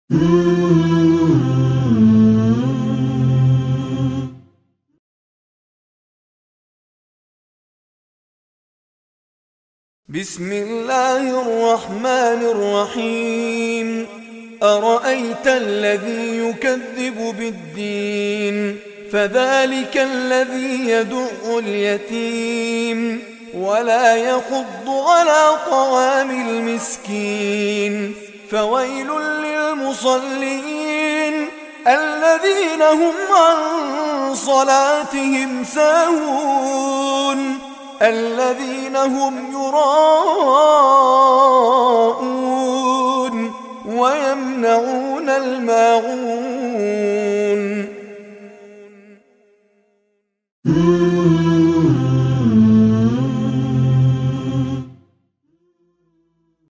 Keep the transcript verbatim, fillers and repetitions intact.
بسم الله الرحمن الرحيم. أرأيت الذي يكذب بالدين فذلك الذي يدع اليتيم ولا يحض على طعام المسكين فويل للمصلين الذين هم عن صلاتهم ساهون الذين هم يراءون ويمنعون الماعون